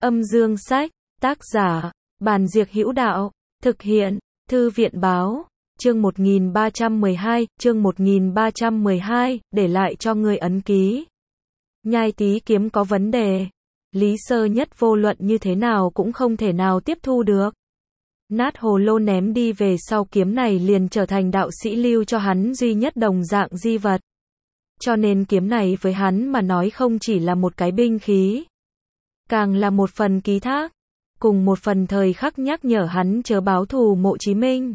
Âm dương sách, tác giả, Bàn Diệc Hữu Đạo, thực hiện, Thư viện Báo, chương 1312, để lại cho người ấn ký. Nhai Tý kiếm có vấn đề. Lý Sơ Nhất vô luận như thế nào cũng không thể nào tiếp thu được. Nát hồ lô ném đi về sau kiếm này liền trở thành đạo sĩ lưu cho hắn duy nhất đồng dạng di vật. Cho nên kiếm này với hắn mà nói không chỉ là một cái binh khí, càng là một phần ký thác, cùng một phần thời khắc nhắc nhở hắn chớ báo thù Mộ Chí Minh.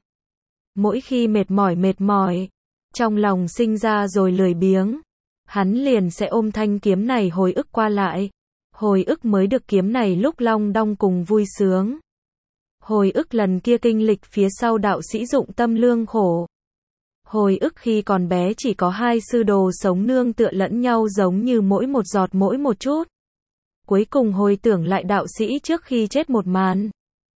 Mỗi khi mệt mỏi, trong lòng sinh ra rồi lười biếng, hắn liền sẽ ôm thanh kiếm này hồi ức qua lại. Hồi ức mới được kiếm này lúc long đong cùng vui sướng. Hồi ức lần kia kinh lịch phía sau đạo sĩ dụng tâm lương khổ. Hồi ức khi còn bé chỉ có hai sư đồ sống nương tựa lẫn nhau giống như mỗi một giọt mỗi một chút. Cuối cùng hồi tưởng lại đạo sĩ trước khi chết một màn.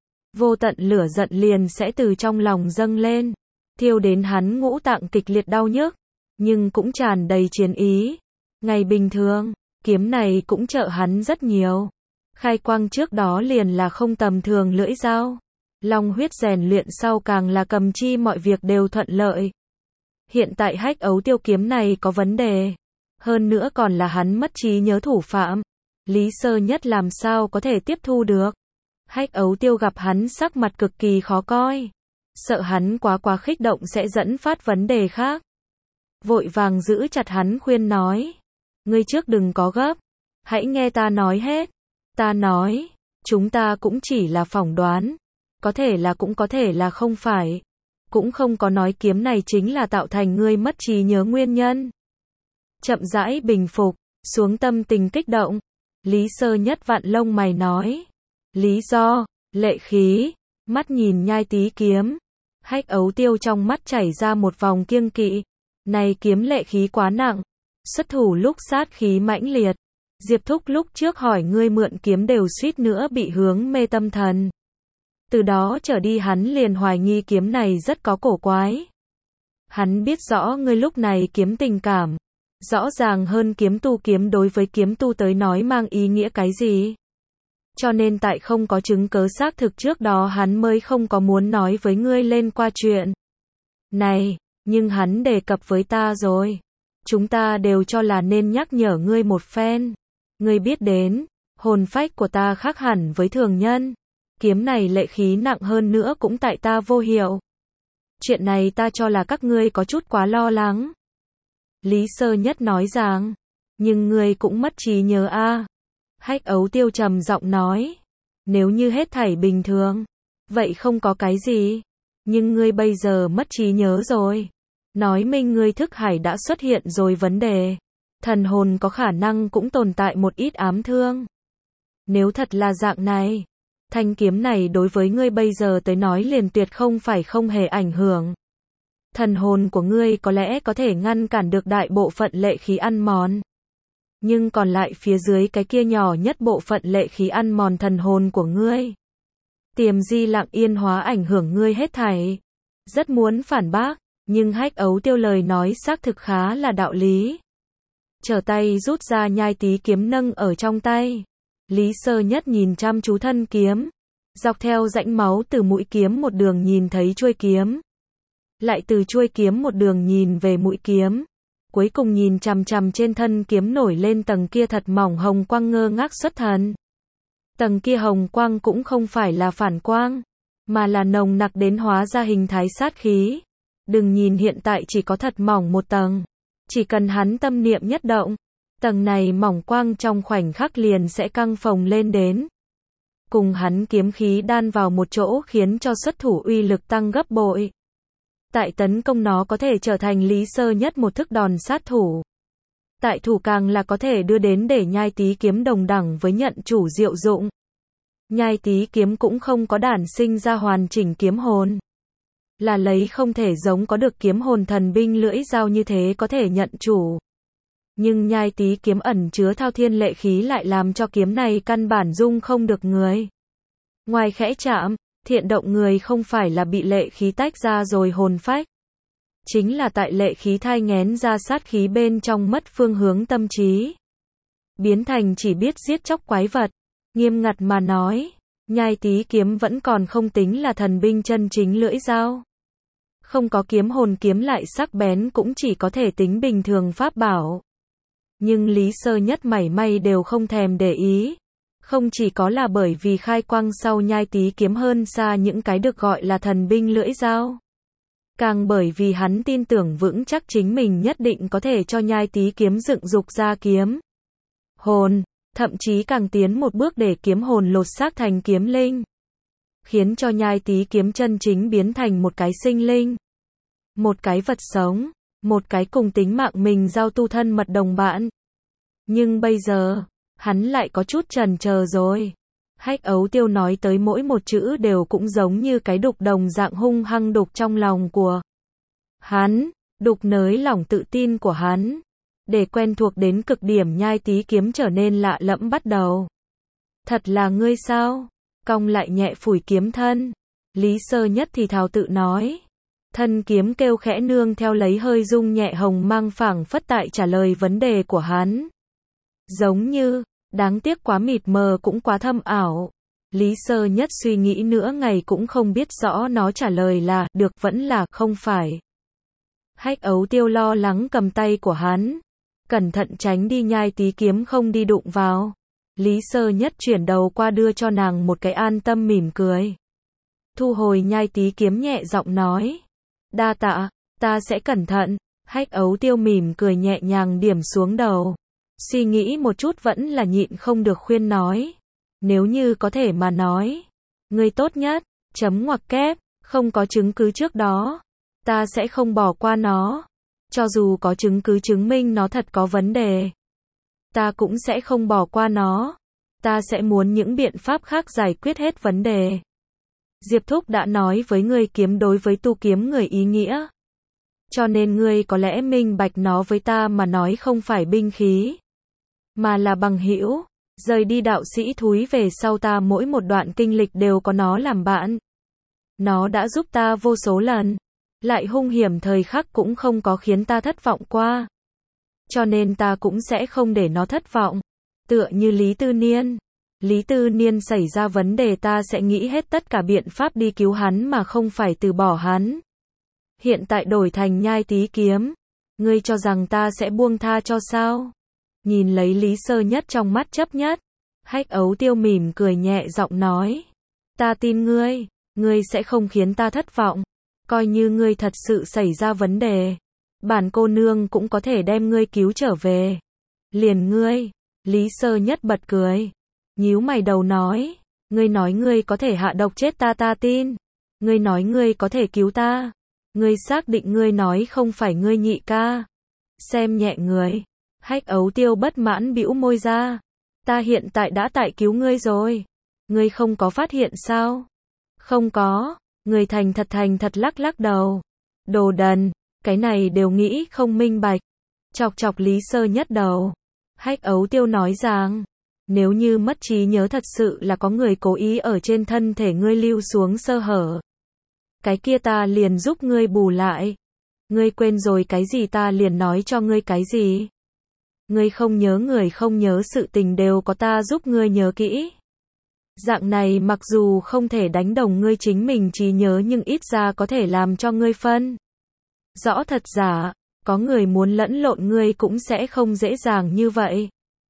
Vô tận lửa giận liền sẽ từ trong lòng dâng lên, thiêu đến hắn ngũ tạng kịch liệt đau nhức, nhưng cũng tràn đầy chiến ý. Ngày bình thường, kiếm này cũng trợ hắn rất nhiều. Khai quang trước đó liền là không tầm thường lưỡi dao. Long huyết rèn luyện sau càng là cầm chi mọi việc đều thuận lợi. Hiện tại Hách Ấu Tiêu kiếm này có vấn đề. Hơn nữa còn là hắn mất trí nhớ thủ phạm. Lý Sơ Nhất làm sao có thể tiếp thu được. Hách Ấu Tiêu gặp hắn sắc mặt cực kỳ khó coi. Sợ hắn quá kích động sẽ dẫn phát vấn đề khác. Vội vàng giữ chặt hắn khuyên nói. Ngươi trước đừng có gấp. Hãy nghe ta nói hết. Ta nói, chúng ta cũng chỉ là phỏng đoán. Có thể là cũng có thể là không phải. Cũng không có nói kiếm này chính là tạo thành ngươi mất trí nhớ nguyên nhân. Chậm rãi bình phục, xuống tâm tình kích động. Lý Sơ Nhất vặn lông mày nói. Lý do, lệ khí, mắt nhìn Nhai Tý kiếm. Hách Ấu Tiêu trong mắt chảy ra một vòng kiêng kỵ. Này kiếm lệ khí quá nặng. Xuất thủ lúc sát khí mãnh liệt. Diệp Thúc lúc trước hỏi ngươi mượn kiếm đều suýt nữa bị hướng mê tâm thần. Từ đó trở đi hắn liền hoài nghi kiếm này rất có cổ quái. Hắn biết rõ ngươi lúc này kiếm tình cảm. Rõ ràng hơn kiếm đối với kiếm tu tới nói mang ý nghĩa cái gì. Cho nên tại không có chứng cớ xác thực trước đó hắn mới không có muốn nói với ngươi lên qua chuyện này, nhưng hắn đề cập với ta rồi. Chúng ta đều cho là nên nhắc nhở ngươi một phen. Ngươi biết đến, hồn phách của ta khác hẳn với thường nhân. Kiếm này lệ khí nặng hơn nữa cũng tại ta vô hiệu. Chuyện này ta cho là các ngươi có chút quá lo lắng. Lý Sơ Nhất nói rằng, nhưng ngươi cũng mất trí nhớ a. Hách Ấu Tiêu trầm giọng nói, nếu như hết thảy bình thường, vậy không có cái gì. Nhưng ngươi bây giờ mất trí nhớ rồi. Nói minh ngươi thức hải đã xuất hiện rồi vấn đề. Thần hồn có khả năng cũng tồn tại một ít ám thương. Nếu thật là dạng này, thanh kiếm này đối với ngươi bây giờ tới nói liền tuyệt không phải không hề ảnh hưởng. Thần hồn của ngươi có lẽ có thể ngăn cản được đại bộ phận lệ khí ăn mòn. Nhưng còn lại phía dưới cái kia nhỏ nhất bộ phận lệ khí ăn mòn thần hồn của ngươi. Tiềm di lặng yên hóa ảnh hưởng ngươi hết thảy. Rất muốn phản bác, nhưng Hách Ấu Tiêu lời nói xác thực khá là đạo lý. Trở tay rút ra Nhai Tý kiếm nâng ở trong tay. Lý Sơ Nhất nhìn chăm chú thân kiếm. Dọc theo rãnh máu từ mũi kiếm một đường nhìn thấy chuôi kiếm. Lại từ chuôi kiếm một đường nhìn về mũi kiếm. Cuối cùng nhìn chằm chằm trên thân kiếm nổi lên tầng kia thật mỏng hồng quang ngơ ngác xuất thần. Tầng kia hồng quang cũng không phải là phản quang, mà là nồng nặc đến hóa ra hình thái sát khí. Đừng nhìn hiện tại chỉ có thật mỏng một tầng. Chỉ cần hắn tâm niệm nhất động, tầng này mỏng quang trong khoảnh khắc liền sẽ căng phồng lên đến. Cùng hắn kiếm khí đan vào một chỗ khiến cho xuất thủ uy lực tăng gấp bội. Tại tấn công nó có thể trở thành Lý Sơ Nhất một thức đòn sát thủ. Tại thủ càng là có thể đưa đến để Nhai Tý kiếm đồng đẳng với nhận chủ diệu dụng. Nhai Tý kiếm cũng không có đản sinh ra hoàn chỉnh kiếm hồn. Là lấy không thể giống có được kiếm hồn thần binh lưỡi dao như thế có thể nhận chủ. Nhưng Nhai Tý kiếm ẩn chứa thao thiên lệ khí lại làm cho kiếm này căn bản dung không được người. Ngoài khẽ chạm, thiện động người không phải là bị lệ khí tách ra rồi hồn phách. Chính là tại lệ khí thai nghén ra sát khí bên trong mất phương hướng tâm trí. Biến thành chỉ biết giết chóc quái vật. Nghiêm ngặt mà nói, nhai tí kiếm vẫn còn không tính là thần binh chân chính lưỡi dao. Không có kiếm hồn kiếm lại sắc bén cũng chỉ có thể tính bình thường pháp bảo. Nhưng Lý Sơ Nhất mảy may đều không thèm để ý. Không chỉ có là bởi vì khai quang sau nhai tí kiếm hơn xa những cái được gọi là thần binh lưỡi dao. Càng bởi vì hắn tin tưởng vững chắc chính mình nhất định có thể cho nhai tí kiếm dựng dục ra kiếm hồn, thậm chí càng tiến một bước để kiếm hồn lột xác thành kiếm linh. Khiến cho nhai tí kiếm chân chính biến thành một cái sinh linh. Một cái vật sống, một cái cùng tính mạng mình giao tu thân mật đồng bạn. Nhưng bây giờ, hắn lại có chút chần chờ rồi. Hách Ấu Tiêu nói tới mỗi một chữ đều cũng giống như cái đục đồng dạng hung hăng đục trong lòng của hắn, đục nới lòng tự tin của hắn. Để quen thuộc đến cực điểm nhai tí kiếm trở nên lạ lẫm bắt đầu. Thật là ngươi sao? Cong lại nhẹ phủi kiếm thân. Lý Sơ Nhất thì thào tự nói. Thân kiếm kêu khẽ nương theo lấy hơi rung nhẹ hồng mang phảng phất tại trả lời vấn đề của hắn. Giống như, đáng tiếc quá mịt mờ cũng quá thâm ảo. Lý Sơ Nhất suy nghĩ nửa ngày cũng không biết rõ nó trả lời là được vẫn là không phải. Hách Ấu Tiêu lo lắng cầm tay của hắn. Cẩn thận tránh đi nhai tí kiếm không đi đụng vào. Lý Sơ Nhất chuyển đầu qua đưa cho nàng một cái an tâm mỉm cười. Thu hồi nhai tí kiếm nhẹ giọng nói. Đa tạ, ta sẽ cẩn thận. Hách Ấu Tiêu mỉm cười nhẹ nhàng điểm xuống đầu. Suy nghĩ một chút vẫn là nhịn không được khuyên nói. Nếu như có thể mà nói. Ngươi tốt nhất, chấm ngoặc kép, không có chứng cứ trước đó. Ta sẽ không bỏ qua nó. Cho dù có chứng cứ chứng minh nó thật có vấn đề. Ta cũng sẽ không bỏ qua nó. Ta sẽ muốn những biện pháp khác giải quyết hết vấn đề. Diệp Thúc đã nói với ngươi kiếm đối với tu kiếm người ý nghĩa. Cho nên ngươi có lẽ minh bạch nó với ta mà nói không phải binh khí. Mà là bằng hữu. Rời đi đạo sĩ thúi về sau ta mỗi một đoạn kinh lịch đều có nó làm bạn. Nó đã giúp ta vô số lần. Lại hung hiểm thời khắc cũng không có khiến ta thất vọng qua. Cho nên ta cũng sẽ không để nó thất vọng. Tựa như Lý Tư Niên. Lý Tư Niên xảy ra vấn đề ta sẽ nghĩ hết tất cả biện pháp đi cứu hắn mà không phải từ bỏ hắn. Hiện tại đổi thành nhai tí kiếm. Ngươi cho rằng ta sẽ buông tha cho sao? Nhìn lấy Lý Sơ Nhất trong mắt chấp nhất. Hách Ấu Tiêu mỉm cười nhẹ giọng nói. Ta tin ngươi. Ngươi sẽ không khiến ta thất vọng. Coi như ngươi thật sự xảy ra vấn đề. Bản cô nương cũng có thể đem ngươi cứu trở về. Liền ngươi. Lý Sơ Nhất bật cười. Nhíu mày đầu nói. Ngươi nói ngươi có thể hạ độc chết ta ta tin. Ngươi nói ngươi có thể cứu ta. Ngươi xác định ngươi nói không phải ngươi nhị ca. Xem nhẹ người. Hách Ấu Tiêu bất mãn bĩu môi ra. Ta hiện tại đã tại cứu ngươi rồi. Ngươi không có phát hiện sao? Không có. Người thành thật lắc lắc đầu. Đồ đần. Cái này đều nghĩ không minh bạch. Chọc chọc Lý Sơ Nhất đầu. Hách Ấu Tiêu nói rằng. Nếu như mất trí nhớ thật sự là có người cố ý ở trên thân thể ngươi lưu xuống sơ hở. Cái kia ta liền giúp ngươi bù lại. Ngươi quên rồi cái gì ta liền nói cho ngươi cái gì. Ngươi không nhớ người không nhớ sự tình đều có ta giúp ngươi nhớ kỹ. Dạng này mặc dù không thể đánh đồng ngươi chính mình trí nhớ nhưng ít ra có thể làm cho ngươi phân rõ thật giả, có người muốn lẫn lộn ngươi cũng sẽ không dễ dàng như vậy.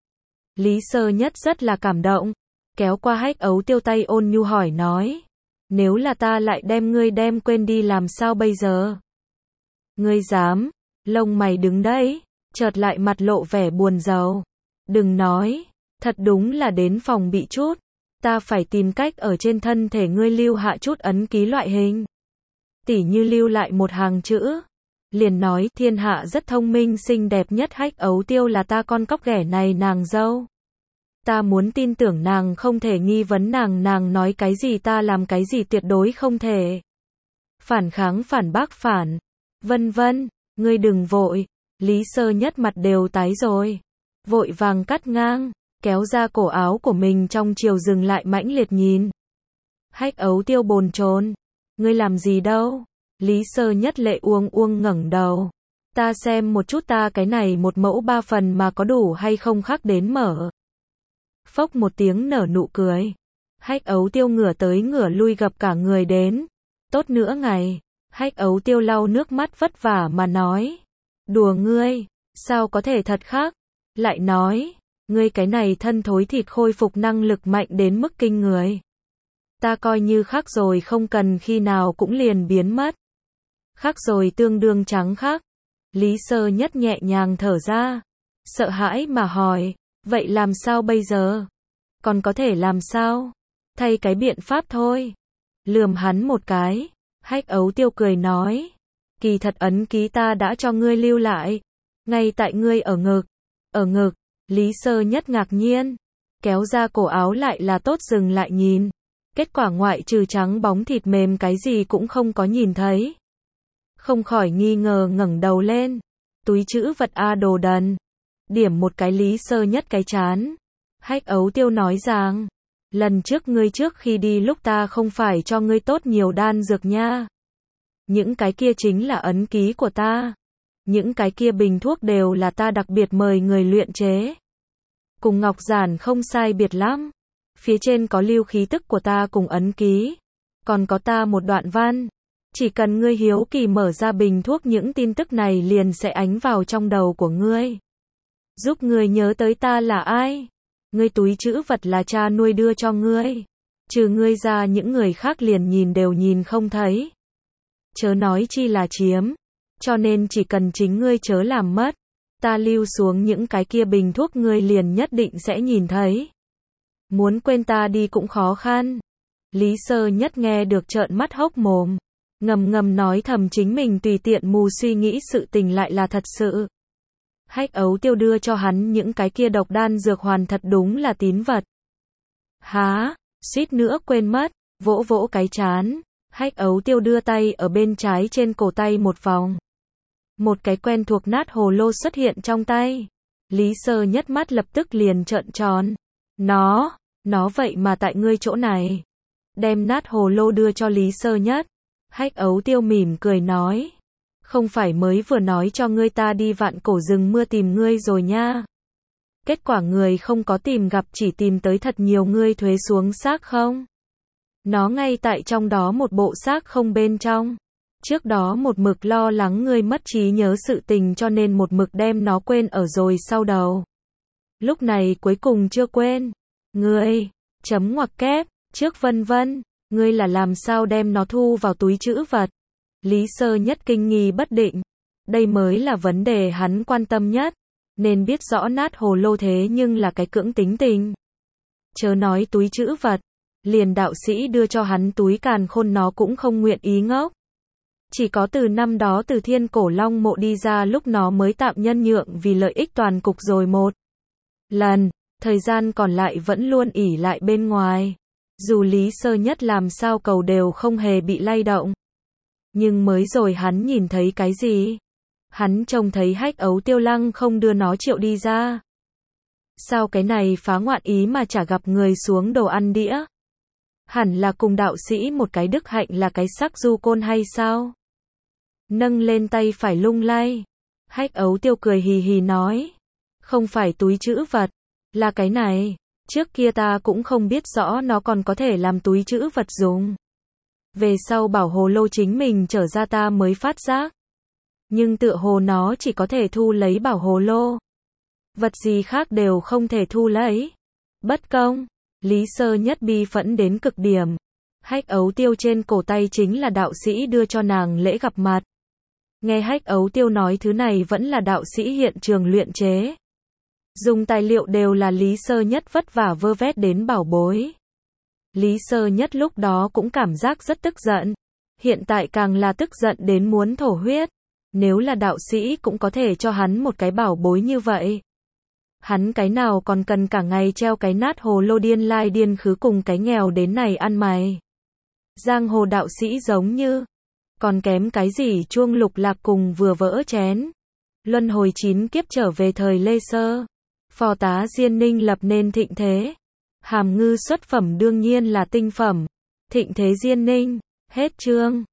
Lý Sơ Nhất rất là cảm động, kéo qua Hách Ấu Tiêu tay ôn nhu hỏi nói, nếu là ta lại đem ngươi đem quên đi làm sao bây giờ? Ngươi dám? Lông mày đứng đấy, chợt lại mặt lộ vẻ buồn rầu. Đừng nói, thật đúng là đến phòng bị chút. Ta phải tìm cách ở trên thân thể ngươi lưu hạ chút ấn ký loại hình. Tỉ như lưu lại một hàng chữ. Liền nói thiên hạ rất thông minh xinh đẹp nhất Hách Ấu Tiêu là ta con cóc ghẻ này nàng dâu. Ta muốn tin tưởng nàng không thể nghi vấn nàng nói cái gì ta làm cái gì tuyệt đối không thể. Phản kháng phản bác phản. Vân vân, ngươi đừng vội. Lý Sơ Nhất mặt đều tái rồi. Vội vàng cắt ngang. Kéo ra cổ áo của mình trong chiều dừng lại mãnh liệt nhìn. Hách Ấu Tiêu bồn chồn. Ngươi làm gì đâu? Lý Sơ Nhất lệ uông ngẩng đầu. Ta xem một chút ta cái này một mẫu 3 phần mà có đủ hay không khắc đến mở. phốc một tiếng nở nụ cười. Hách Ấu Tiêu ngửa tới ngửa lui gập cả người đến. Tốt nữa ngày. Hách Ấu Tiêu lau nước mắt vất vả mà nói. Đùa ngươi, sao có thể thật khác? Lại nói, ngươi cái này thân thối thịt khôi phục năng lực mạnh đến mức kinh người. Ta coi như khác rồi không cần khi nào cũng liền biến mất. Khác rồi tương đương trắng khác. Lý Sơ Nhất nhẹ nhàng thở ra. Sợ hãi mà hỏi, vậy làm sao bây giờ? Còn có thể làm sao? Thay cái biện pháp thôi. Lườm hắn một cái. Hách Ấu Tiêu cười nói. Kỳ thật ấn ký ta đã cho ngươi lưu lại. Ngay tại ngươi ở ngực. Ở ngực. Lý Sơ Nhất ngạc nhiên. Kéo ra cổ áo lại là tốt dừng lại nhìn. Kết quả ngoại trừ trắng bóng thịt mềm cái gì cũng không có nhìn thấy. Không khỏi nghi ngờ ngẩng đầu lên. Túi trữ vật a đồ đần. Điểm một cái Lý Sơ Nhất cái chán. Hách Ấu Tiêu nói rằng. Lần trước ngươi trước khi đi lúc ta không phải cho ngươi tốt nhiều đan dược nha. Những cái kia chính là ấn ký của ta. Những cái kia bình thuốc đều là ta đặc biệt mời người luyện chế. Cùng ngọc giản không sai biệt lắm. Phía trên có lưu khí tức của ta cùng ấn ký. Còn có ta một đoạn văn. Chỉ cần ngươi hiếu kỳ mở ra bình thuốc những tin tức này liền sẽ ánh vào trong đầu của ngươi. Giúp ngươi nhớ tới ta là ai. Ngươi túi trữ vật là cha nuôi đưa cho ngươi. Trừ ngươi ra những người khác liền nhìn đều nhìn không thấy. Chớ nói chi là chiếm. Cho nên chỉ cần chính ngươi chớ làm mất. Ta lưu xuống những cái kia bình thuốc ngươi liền nhất định sẽ nhìn thấy. Muốn quên ta đi cũng khó khăn. Lý Sơ Nhất nghe được trợn mắt hốc mồm. Ngầm ngầm nói thầm chính mình tùy tiện mù suy nghĩ sự tình lại là thật sự. Hách Ấu Tiêu đưa cho hắn những cái kia độc đan dược hoàn thật đúng là tín vật. Há, suýt nữa quên mất, vỗ vỗ cái chán. Hách Ấu Tiêu đưa tay ở bên trái trên cổ tay một vòng. Một cái quen thuộc nát hồ lô xuất hiện trong tay. Lý Sơ Nhất mắt lập tức liền trợn tròn. Nó vậy mà tại ngươi chỗ này. Đem nát hồ lô đưa cho Lý Sơ Nhất. Hách Ấu Tiêu mỉm cười nói. Không phải mới vừa nói cho ngươi ta đi vạn cổ rừng mưa tìm ngươi rồi nha. Kết quả người không có tìm gặp chỉ tìm tới thật nhiều ngươi thuế xuống xác không? Nó ngay tại trong đó một bộ xác không bên trong. Trước đó một mực lo lắng ngươi mất trí nhớ sự tình cho nên một mực đem nó quên ở rồi sau đầu. Lúc này cuối cùng chưa quên. Ngươi, chấm ngoặc kép, trước vân vân, ngươi là làm sao đem nó thu vào túi trữ vật? Lý Sơ Nhất kinh nghi bất định. Đây mới là vấn đề hắn quan tâm nhất. Nên biết rõ nát hồ lô thế nhưng là cái cưỡng tính tình. Chớ nói túi trữ vật. Liền đạo sĩ đưa cho hắn túi càn khôn nó cũng không nguyện ý ngốc. Chỉ có từ năm đó từ Thiên Cổ Long mộ đi ra lúc nó mới tạm nhân nhượng vì lợi ích toàn cục rồi một lần. Thời gian còn lại vẫn luôn ỷ lại bên ngoài. Dù Lý Sơ Nhất làm sao cầu đều không hề bị lay động. Nhưng mới rồi hắn nhìn thấy cái gì? Hắn trông thấy Hách Ấu Tiêu lăng không đưa nó triệu đi ra. Sao cái này phá ngoạn ý mà chả gặp người xuống đồ ăn đĩa? Hẳn là cùng đạo sĩ một cái đức hạnh là cái sắc du côn hay sao? Nâng lên tay phải lung lay. Hách Ấu Tiêu cười hì hì nói. Không phải túi trữ vật. Là cái này. Trước kia ta cũng không biết rõ nó còn có thể làm túi trữ vật dùng. Về sau bảo hồ lô chính mình trở ra ta mới phát giác. Nhưng tựa hồ nó chỉ có thể thu lấy bảo hồ lô. Vật gì khác đều không thể thu lấy. Bất công. Lý Sơ Nhất bi phẫn đến cực điểm. Hách Ấu Tiêu trên cổ tay chính là đạo sĩ đưa cho nàng lễ gặp mặt. Nghe Hách Ấu Tiêu nói thứ này vẫn là đạo sĩ hiện trường luyện chế. Dùng tài liệu đều là Lý Sơ Nhất vất vả vơ vét đến bảo bối. Lý Sơ Nhất lúc đó cũng cảm giác rất tức giận. Hiện tại càng là tức giận đến muốn thổ huyết. Nếu là đạo sĩ cũng có thể cho hắn một cái bảo bối như vậy. Hắn cái nào còn cần cả ngày treo cái nát hồ lô điên lai điên khứ cùng cái nghèo đến này ăn mày. Giang hồ đạo sĩ giống như. Còn kém cái gì chuông lục lạc cùng vừa vỡ chén. Luân hồi 9 kiếp trở về thời Lê Sơ. Phò tá Diên Ninh lập nên thịnh thế. Hàm ngư xuất phẩm đương nhiên là tinh phẩm. Thịnh thế Diên Ninh. Hết chương.